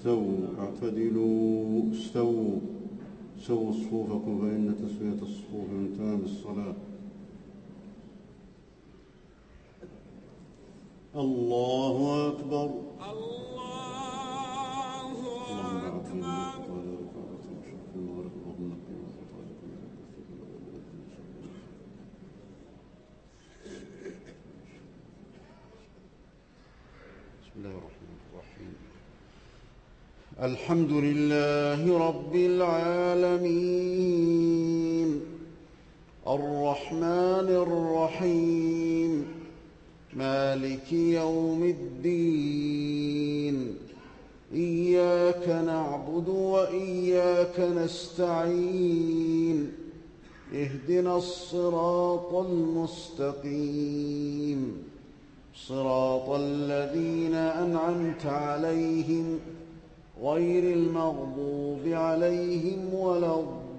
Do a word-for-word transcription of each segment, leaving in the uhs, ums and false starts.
استووا اعتدلوا استووا سووا صفوفكم فإن تسوية الصفوف من تمام الصلاة. الله أكبر. الله أكبر. بسم الله الرحمن الرحيم. الحمد لله رب العالمين الرحمن الرحيم مالك يوم الدين إياك نعبد وإياك نستعين اهدنا الصراط المستقيم صراط الذين أنعمت عليهم غير المغضوب عليهم ولا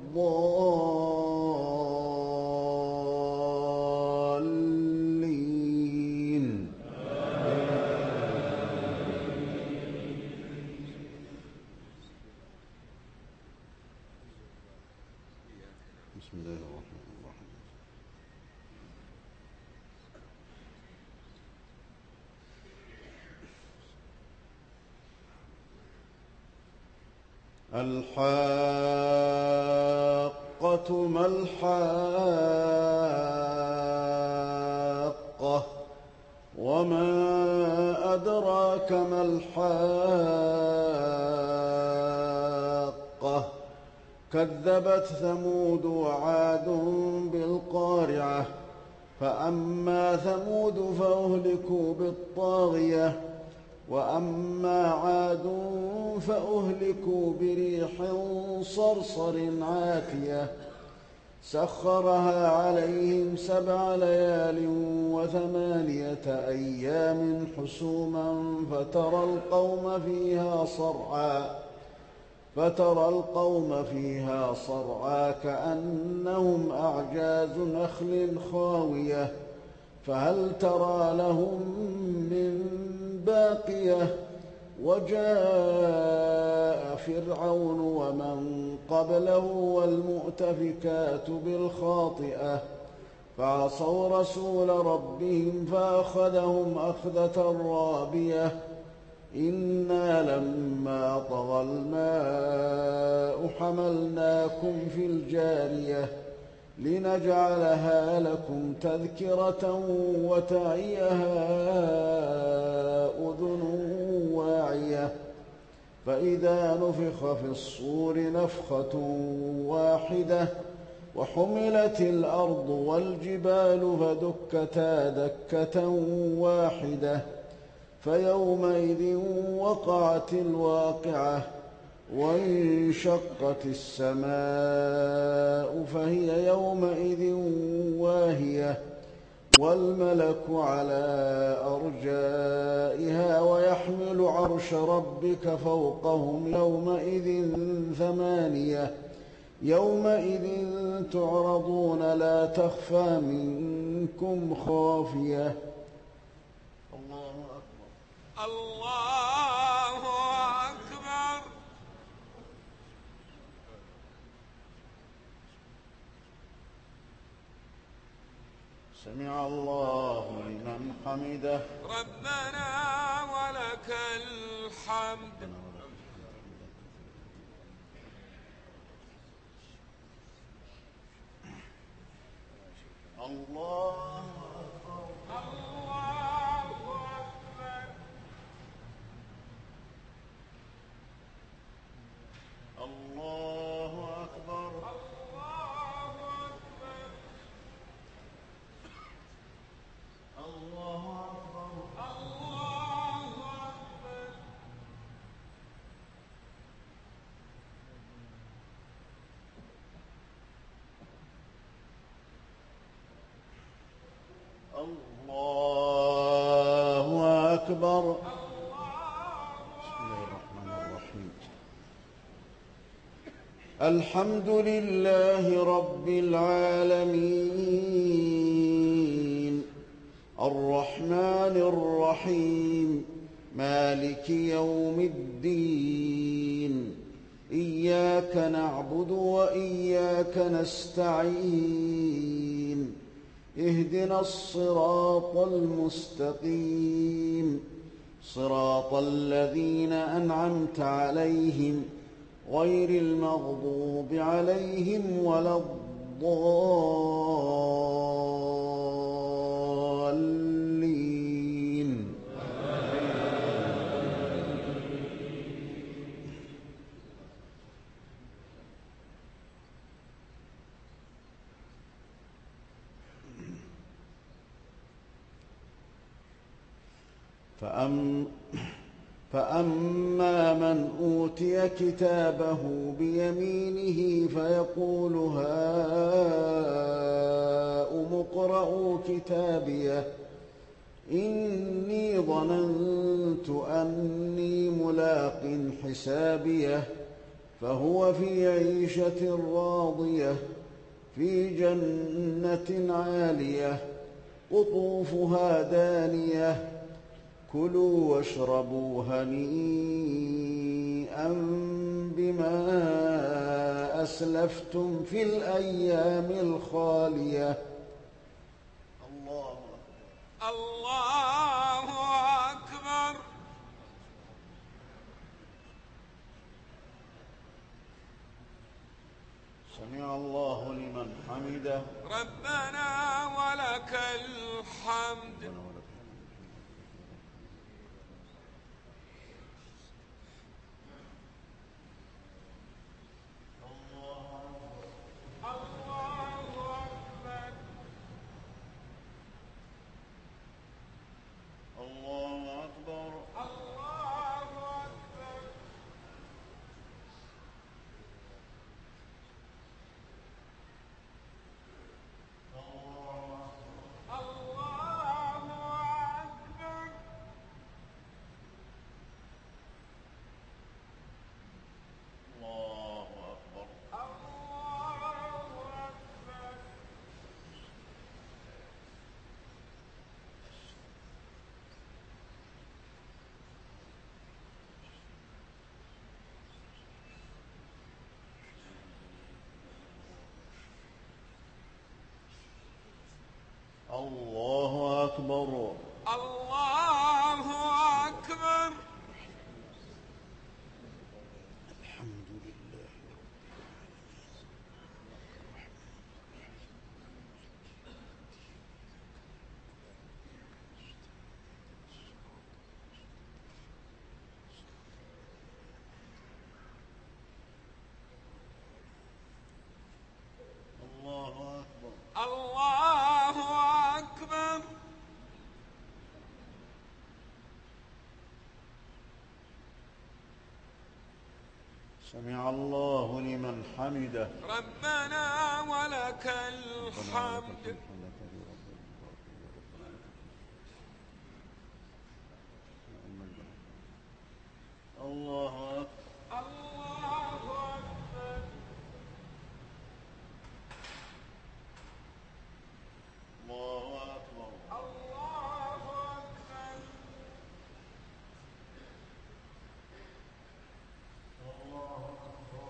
الضالين. بسم الله الرحمن الرحيم. الحاقة ما الحاقة وما أدراك ما الحاقة كذبت ثمود وعاد بالقارعة فأما ثمود فأهلكوا بالطاغية وأما عاد فأهلكوا بريح صرصر عاتية سخرها عليهم سبع ليال وثمانية أيام حسوما فترى القوم فيها صرعى فترى القوم فيها صرعى كأنهم أعجاز نخل خاوية فهل ترى لهم من باقية وجاء فرعون ومن قبله والمؤتفكات بالخاطئة فعصوا رسول ربهم فأخذهم أخذة رابية إنا لما طغى الماء حملناكم في الجارية لنجعلها لكم تذكرة وتعيها أذن واعية فإذا نفخ في الصور نفخة واحدة وحملت الأرض والجبال فدكتا دكة واحدة فيومئذ وقعت الواقعة وانشقت السماء فهي يومئذ واهية والملك على أرجائها ويحمل عرش ربك فوقهم يومئذ ثمانية يومئذ تعرضون لا تخفى منكم خافية. الله أكبر. الله أكبر. سمع الله لمن حمده. ربنا ولك الحمد. الله الله أكبر. الله أكبر. الله أكبر. بسم الله الرحمن الرحيم. الحمد لله رب العالمين الرحمن الرحيم مالك يوم الدين إياك نعبد وإياك نستعين اهدنا الصراط المستقيم صراط الذين أنعمت عليهم غير المغضوب عليهم ولا الضالين. فأم فأما من أوتي كتابه بيمينه فيقول هاؤم اقرءوا كتابيه إني ظننت أني ملاق حسابيه فهو في عيشة راضية في جنة عالية قطوفها دانية كلوا واشربوا هنيئا بما أسلفتم في الأيام الخالية. الله الله أكبر. سمع الله لمن حمده. ربنا ولك الحمد. الله أكبر. الله أكبر. الحمد لله. الله أكبر. الله أكبر. سمع الله لمن حمده. ربنا ولك الحمد. الله أكبر. الله أكبر. الله أكبر. الله أكبر. الله أكبر.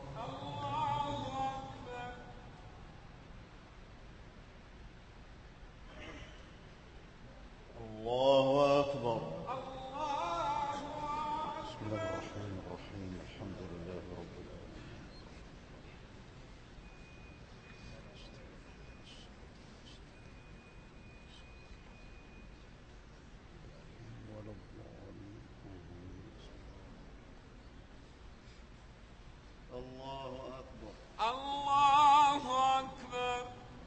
الله أكبر. الله بسم الله الرحمن الرحيم الحمد لله رب العالمين. ولا الضالين. الله أكبر. الله أكبر.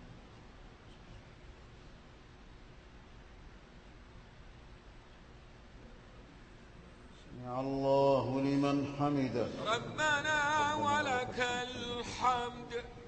سمع الله لمن حمده. ربنا ولك الحمد.